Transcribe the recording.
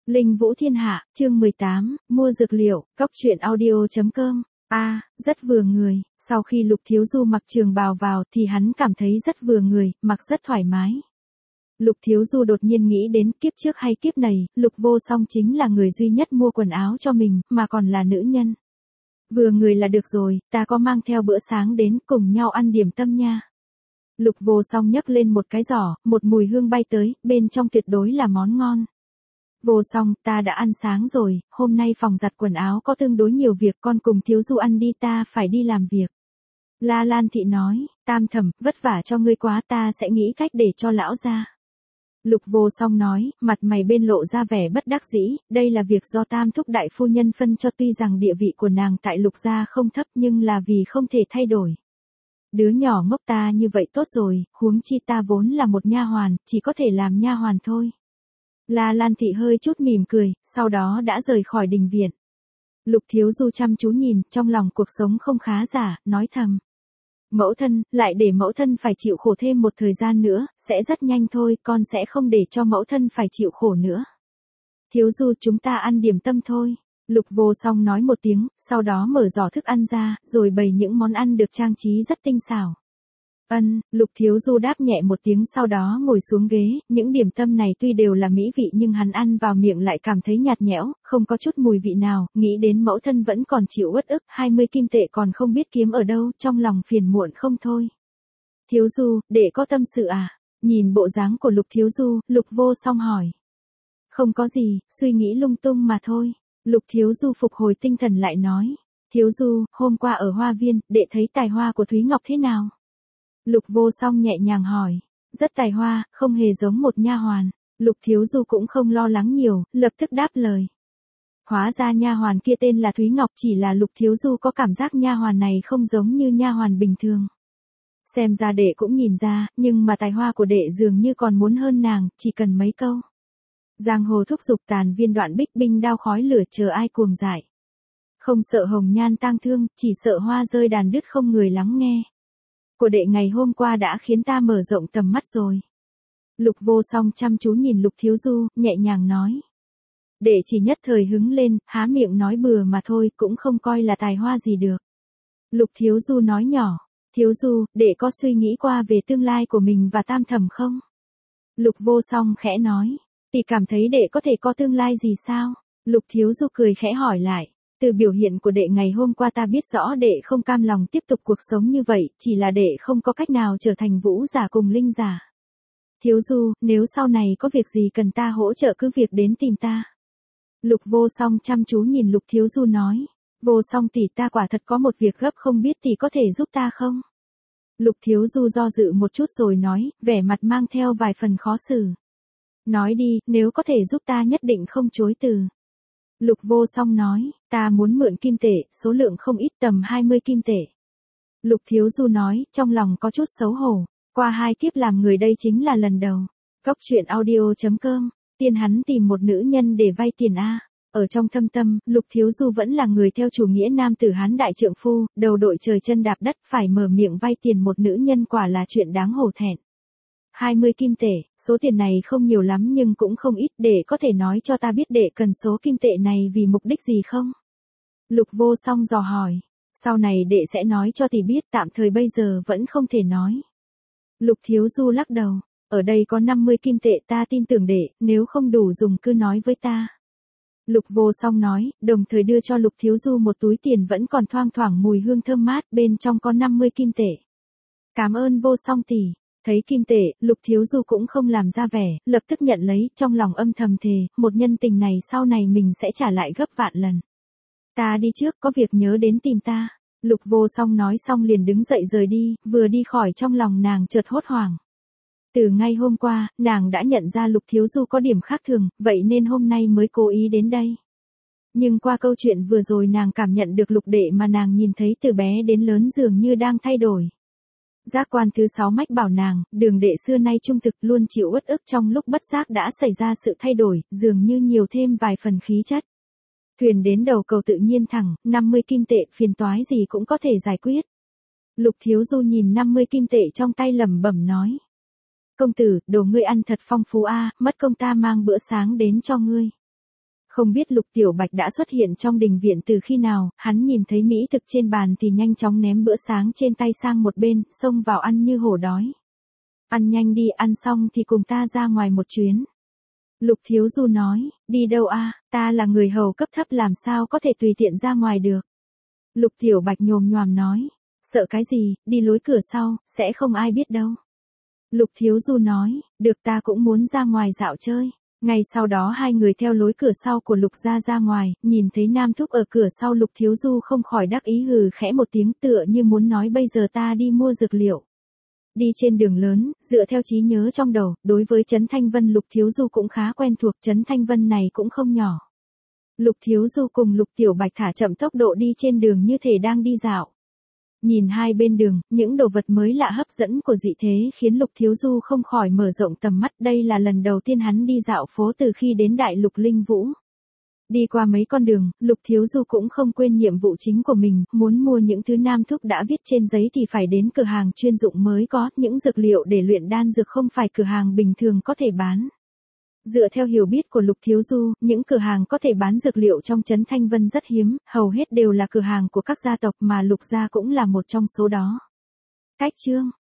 Linh Vũ Thiên Hạ, chương 18, mua dược liệu, cóc truyện audio.com. Rất vừa người, sau khi Lục Thiếu Du mặc trường bào vào thì hắn cảm thấy rất vừa người, mặc rất thoải mái. Lục Thiếu Du đột nhiên nghĩ đến kiếp trước hay kiếp này, Lục Vô Song chính là người duy nhất mua quần áo cho mình, mà còn là nữ nhân. Vừa người là được rồi, ta có mang theo bữa sáng đến cùng nhau ăn điểm tâm nha. Lục Vô Song nhấc lên một cái giỏ, một mùi hương bay tới, bên trong tuyệt đối là món ngon. Vô Song, ta đã ăn sáng rồi, hôm nay phòng giặt quần áo có tương đối nhiều việc, con cùng Thiếu Du ăn đi, ta phải đi làm việc. La Lan Thị nói, Tam Thẩm, vất vả cho ngươi quá, ta sẽ nghĩ cách để cho lão ra. Lục Vô Song nói, mặt mày bên lộ ra vẻ bất đắc dĩ, đây là việc do Tam Thúc đại phu nhân phân cho, tuy rằng địa vị của nàng tại Lục gia không thấp nhưng là vì không thể thay đổi. Đứa nhỏ ngốc ta như vậy tốt rồi, huống chi ta vốn là một nha hoàn, chỉ có thể làm nha hoàn thôi. La Lan Thị hơi chút mỉm cười, sau đó đã rời khỏi đình viện. Lục Thiếu Du chăm chú nhìn, trong lòng cuộc sống không khá giả, nói thầm. Mẫu thân, lại để mẫu thân phải chịu khổ thêm một thời gian nữa, sẽ rất nhanh thôi, con sẽ không để cho mẫu thân phải chịu khổ nữa. Thiếu Du, chúng ta ăn điểm tâm thôi. Lục Vô Song nói một tiếng, sau đó mở giỏ thức ăn ra, rồi bày những món ăn được trang trí rất tinh xảo. Lục Thiếu Du đáp nhẹ một tiếng, sau đó ngồi xuống ghế, những điểm tâm này tuy đều là mỹ vị nhưng hắn ăn vào miệng lại cảm thấy nhạt nhẽo, không có chút mùi vị nào, nghĩ đến mẫu thân vẫn còn chịu uất ức, 20 kim tệ còn không biết kiếm ở đâu, trong lòng phiền muộn không thôi. Thiếu Du, đệ có tâm sự à? Nhìn bộ dáng của Lục Thiếu Du, Lục Vô Song hỏi. Không có gì, suy nghĩ lung tung mà thôi. Lục Thiếu Du phục hồi tinh thần lại nói. Thiếu Du, hôm qua ở hoa viên, đệ thấy tài hoa của Thúy Ngọc thế nào? Lục Vô Song nhẹ nhàng hỏi. Rất tài hoa, không hề giống một nha hoàn. Lục Thiếu Du cũng không lo lắng nhiều, lập tức đáp lời. Hóa ra nha hoàn kia tên là Thúy Ngọc, chỉ là Lục Thiếu Du có cảm giác nha hoàn này không giống như nha hoàn bình thường. Xem ra đệ cũng nhìn ra, nhưng mà tài hoa của đệ dường như còn muốn hơn nàng, chỉ cần mấy câu. Giang hồ thúc giục, tàn viên đoạn bích, binh đao khói lửa, chờ ai cuồng dại. Không sợ hồng nhan tang thương, chỉ sợ hoa rơi đàn đứt không người lắng nghe. Của đệ ngày hôm qua đã khiến ta mở rộng tầm mắt rồi. Lục Vô Song chăm chú nhìn Lục Thiếu Du, nhẹ nhàng nói. Đệ chỉ nhất thời hứng lên, há miệng nói bừa mà thôi, cũng không coi là tài hoa gì được. Lục Thiếu Du nói nhỏ. Thiếu Du, đệ có suy nghĩ qua về tương lai của mình và Tam Thẩm không? Lục Vô Song khẽ nói. Tỷ cảm thấy đệ có thể có tương lai gì sao? Lục Thiếu Du cười khẽ hỏi lại. Từ biểu hiện của đệ ngày hôm qua ta biết rõ đệ không cam lòng tiếp tục cuộc sống như vậy, chỉ là đệ không có cách nào trở thành vũ giả cùng linh giả. Thiếu Du, nếu sau này có việc gì cần ta hỗ trợ cứ việc đến tìm ta. Lục Vô Song chăm chú nhìn Lục Thiếu Du nói. Vô Song tỷ, ta quả thật có một việc gấp, không biết tỷ có thể giúp ta không? Lục Thiếu Du do dự một chút rồi nói, vẻ mặt mang theo vài phần khó xử. Nói đi, nếu có thể giúp ta nhất định không chối từ. Lục Vô Song nói, ta muốn mượn kim tệ, số lượng không ít, tầm 20 kim tệ. Lục Thiếu Du nói, trong lòng có chút xấu hổ, qua 2 kiếp làm người đây chính là lần đầu. Cóc truyện audio.com, tiên hắn tìm một nữ nhân để vay tiền a. Ở trong thâm tâm, Lục Thiếu Du vẫn là người theo chủ nghĩa nam tử hán đại trượng phu, đầu đội trời chân đạp đất, phải mở miệng vay tiền một nữ nhân quả là chuyện đáng hổ thẹn. 20 kim tệ, số tiền này không nhiều lắm nhưng cũng không ít, để có thể nói cho ta biết đệ cần số kim tệ này vì mục đích gì không? Lục Vô Song dò hỏi. Sau này đệ sẽ nói cho tỷ biết, tạm thời bây giờ vẫn không thể nói. Lục Thiếu Du lắc đầu. Ở đây có 50 kim tệ, ta tin tưởng đệ, nếu không đủ dùng cứ nói với ta. Lục Vô Song nói, đồng thời đưa cho Lục Thiếu Du một túi tiền vẫn còn thoang thoảng mùi hương thơm mát, bên trong có 50 kim tệ. Cảm ơn Vô Song tỷ. Thấy kim tệ, Lục Thiếu Du cũng không làm ra vẻ, lập tức nhận lấy, trong lòng âm thầm thề, một nhân tình này sau này mình sẽ trả lại gấp vạn lần. Ta đi trước, có việc nhớ đến tìm ta. Lục Vô Song nói xong liền đứng dậy rời đi, vừa đi khỏi trong lòng nàng chợt hốt hoảng. Từ ngay hôm qua, nàng đã nhận ra Lục Thiếu Du có điểm khác thường, vậy nên hôm nay mới cố ý đến đây. Nhưng qua câu chuyện vừa rồi nàng cảm nhận được Lục đệ mà nàng nhìn thấy từ bé đến lớn dường như đang thay đổi. Giác quan thứ 6 mách bảo nàng, Đường đệ xưa nay trung thực, luôn chịu uất ức, trong lúc bất giác đã xảy ra sự thay đổi, dường như nhiều thêm vài phần khí chất. Thuyền đến đầu cầu tự nhiên thẳng, 50 kim tệ, phiền toái gì cũng có thể giải quyết. Lục Thiếu Du nhìn 50 kim tệ trong tay lẩm bẩm nói. Công tử, đồ ngươi ăn thật phong phú a, mất công ta mang bữa sáng đến cho ngươi. Không biết Lục Tiểu Bạch đã xuất hiện trong đình viện từ khi nào, hắn nhìn thấy mỹ thực trên bàn thì nhanh chóng ném bữa sáng trên tay sang một bên, xông vào ăn như hổ đói. Ăn nhanh đi, ăn xong thì cùng ta ra ngoài một chuyến. Lục Thiếu Du nói, đi đâu a? Ta là người hầu cấp thấp làm sao có thể tùy tiện ra ngoài được. Lục Tiểu Bạch nhồm nhoàm nói, sợ cái gì, đi lối cửa sau, sẽ không ai biết đâu. Lục Thiếu Du nói, được, ta cũng muốn ra ngoài dạo chơi. Ngay sau đó hai người theo lối cửa sau của Lục gia ra ngoài, nhìn thấy Nam Thúc ở cửa sau, Lục Thiếu Du không khỏi đắc ý hừ khẽ một tiếng, tựa như muốn nói bây giờ ta đi mua dược liệu. Đi trên đường lớn, dựa theo trí nhớ trong đầu, đối với Trấn Thanh Vân Lục Thiếu Du cũng khá quen thuộc, Trấn Thanh Vân này cũng không nhỏ. Lục Thiếu Du cùng Lục Tiểu Bạch thả chậm tốc độ đi trên đường như thể đang đi dạo. Nhìn hai bên đường, những đồ vật mới lạ hấp dẫn của dị thế khiến Lục Thiếu Du không khỏi mở rộng tầm mắt, đây là lần đầu tiên hắn đi dạo phố từ khi đến Đại Lục Linh Vũ. Đi qua mấy con đường, Lục Thiếu Du cũng không quên nhiệm vụ chính của mình, muốn mua những thứ Nam Thúc đã viết trên giấy thì phải đến cửa hàng chuyên dụng mới có, những dược liệu để luyện đan dược không phải cửa hàng bình thường có thể bán. Dựa theo hiểu biết của Lục Thiếu Du, những cửa hàng có thể bán dược liệu trong Trấn Thanh Vân rất hiếm, hầu hết đều là cửa hàng của các gia tộc mà Lục gia cũng là một trong số đó. Cách chương